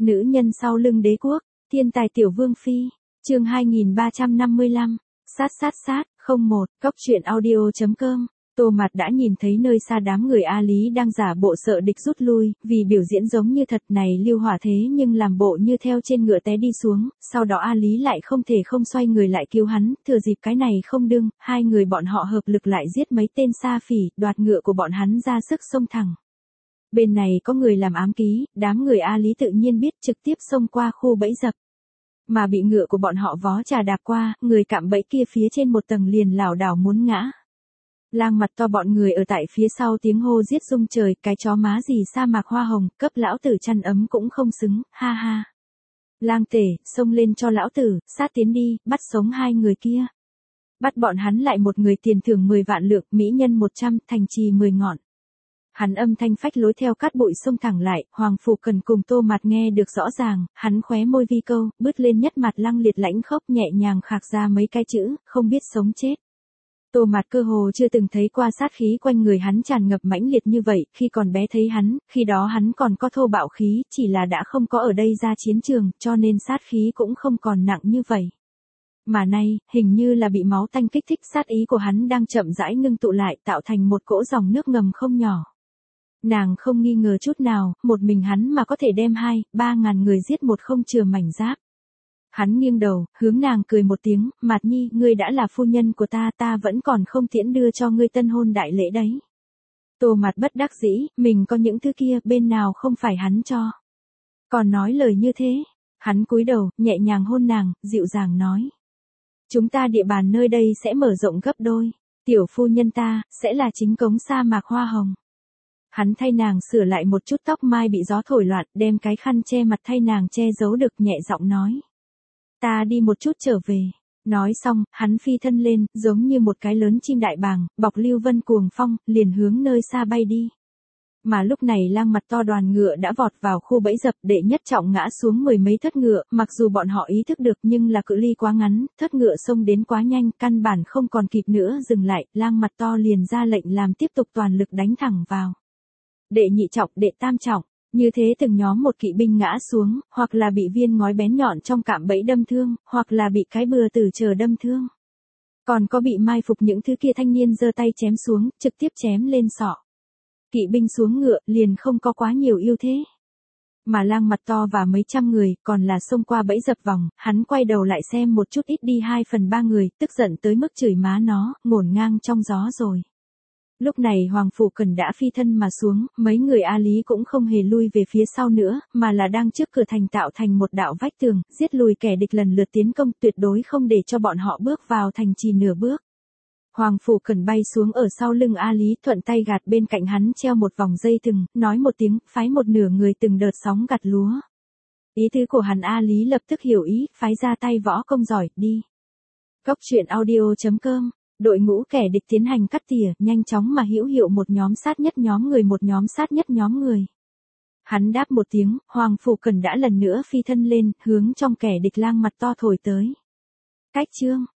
Nữ nhân sau lưng đế quốc, thiên tài tiểu vương phi, chương 2355, sát, 01, cóc truyện audio.com. Tô Mạt đã nhìn thấy nơi xa đám người A Lý đang giả bộ sợ địch rút lui, vì biểu diễn giống như thật này lưu hỏa thế nhưng làm bộ như theo trên ngựa té đi xuống, sau đó A Lý lại không thể không xoay người lại cứu hắn, thừa dịp cái này không đương, hai người bọn họ hợp lực lại giết mấy tên sa phỉ, đoạt ngựa của bọn hắn ra sức xông thẳng. Bên này có người làm ám ký, đám người A Lý tự nhiên biết trực tiếp xông qua khu bẫy dập. Mà bị ngựa của bọn họ vó trà đạp qua, người cạm bẫy kia phía trên một tầng liền lảo đảo muốn ngã. Lang mặt to bọn người ở tại phía sau tiếng hô giết rung trời, cái chó má gì sa mạc hoa hồng, cấp lão tử chăn ấm cũng không xứng, ha ha. Lang tể, xông lên cho lão tử, sát tiến đi, bắt sống hai người kia. Bắt bọn hắn lại một người tiền thưởng 10 vạn lượng, mỹ nhân 100, thành trì 10 ngọn. Hắn âm thanh phách lối theo cát bụi xông thẳng lại, Hoàng Phủ Cần cùng Tô Mạt nghe được rõ ràng, hắn khóe môi vi câu, bứt lên nhất mặt lăng liệt lãnh khốc nhẹ nhàng khạc ra mấy cái chữ, không biết sống chết. Tô Mạt cơ hồ chưa từng thấy qua sát khí quanh người hắn tràn ngập mãnh liệt như vậy, khi còn bé thấy hắn, khi đó hắn còn có thô bạo khí, chỉ là đã không có ở đây ra chiến trường, cho nên sát khí cũng không còn nặng như vậy. Mà nay, hình như là bị máu tanh kích thích, sát ý của hắn đang chậm rãi ngưng tụ lại, tạo thành một cỗ dòng nước ngầm không nhỏ. Nàng không nghi ngờ chút nào, một mình hắn mà có thể đem 2-3 ngàn người giết một không chừa mảnh giáp. Hắn nghiêng đầu, hướng nàng cười một tiếng, Mạt Nhi, ngươi đã là phu nhân của ta, ta vẫn còn không tiễn đưa cho ngươi tân hôn đại lễ đấy. Tô Mạt bất đắc dĩ, mình có những thứ kia, bên nào không phải hắn cho. Còn nói lời như thế, hắn cúi đầu, nhẹ nhàng hôn nàng, dịu dàng nói. Chúng ta địa bàn nơi đây sẽ mở rộng gấp đôi, tiểu phu nhân ta, sẽ là chính cống sa mạc hoa hồng. Hắn thay nàng sửa lại một chút tóc mai bị gió thổi loạn, đem cái khăn che mặt thay nàng che giấu được, nhẹ giọng nói. Ta đi một chút trở về. Nói xong, hắn phi thân lên, giống như một cái lớn chim đại bàng, bọc Lưu Vân cuồng phong, liền hướng nơi xa bay đi. Mà lúc này Lang mặt to đoàn ngựa đã vọt vào khu bẫy dập, đệ nhất trọng ngã xuống 10 mấy thất ngựa, mặc dù bọn họ ý thức được nhưng là cự ly quá ngắn, thất ngựa xông đến quá nhanh, căn bản không còn kịp nữa dừng lại, Lang mặt to liền ra lệnh làm tiếp tục toàn lực đánh thẳng vào. Đệ nhị trọng, đệ tam trọng, như thế từng nhóm một kỵ binh ngã xuống, hoặc là bị viên ngói bén nhọn trong cạm bẫy đâm thương, hoặc là bị cái bừa tử chờ đâm thương. Còn có bị mai phục những thứ kia thanh niên giơ tay chém xuống, trực tiếp chém lên sọ. Kỵ binh xuống ngựa, liền không có quá nhiều ưu thế. Mà Lang mặt to và mấy trăm người, còn là xông qua bẫy dập vòng, hắn quay đầu lại xem một chút ít đi 2/3 người, tức giận tới mức chửi má nó, ngổn ngang trong gió rồi. Lúc này Hoàng Phủ Cần đã phi thân mà xuống, mấy người A Lý cũng không hề lui về phía sau nữa, mà là đang trước cửa thành tạo thành một đạo vách tường, giết lùi kẻ địch lần lượt tiến công, tuyệt đối không để cho bọn họ bước vào thành trì nửa bước. Hoàng Phủ Cần bay xuống ở sau lưng A Lý, thuận tay gạt bên cạnh hắn treo một vòng dây thừng, nói một tiếng, phái một nửa người từng đợt sóng gặt lúa. Ý tứ của hắn A Lý lập tức hiểu ý, phái ra tay võ công giỏi, đi. Cóc truyện audio.com. Đội ngũ kẻ địch tiến hành cắt tỉa, nhanh chóng mà hữu hiệu, một nhóm sát nhất nhóm người, một nhóm sát nhất nhóm người. Hắn đáp một tiếng, Hoàng Phủ Cần đã lần nữa phi thân lên, hướng trong kẻ địch Lang mặt to thổi tới. Cách chương.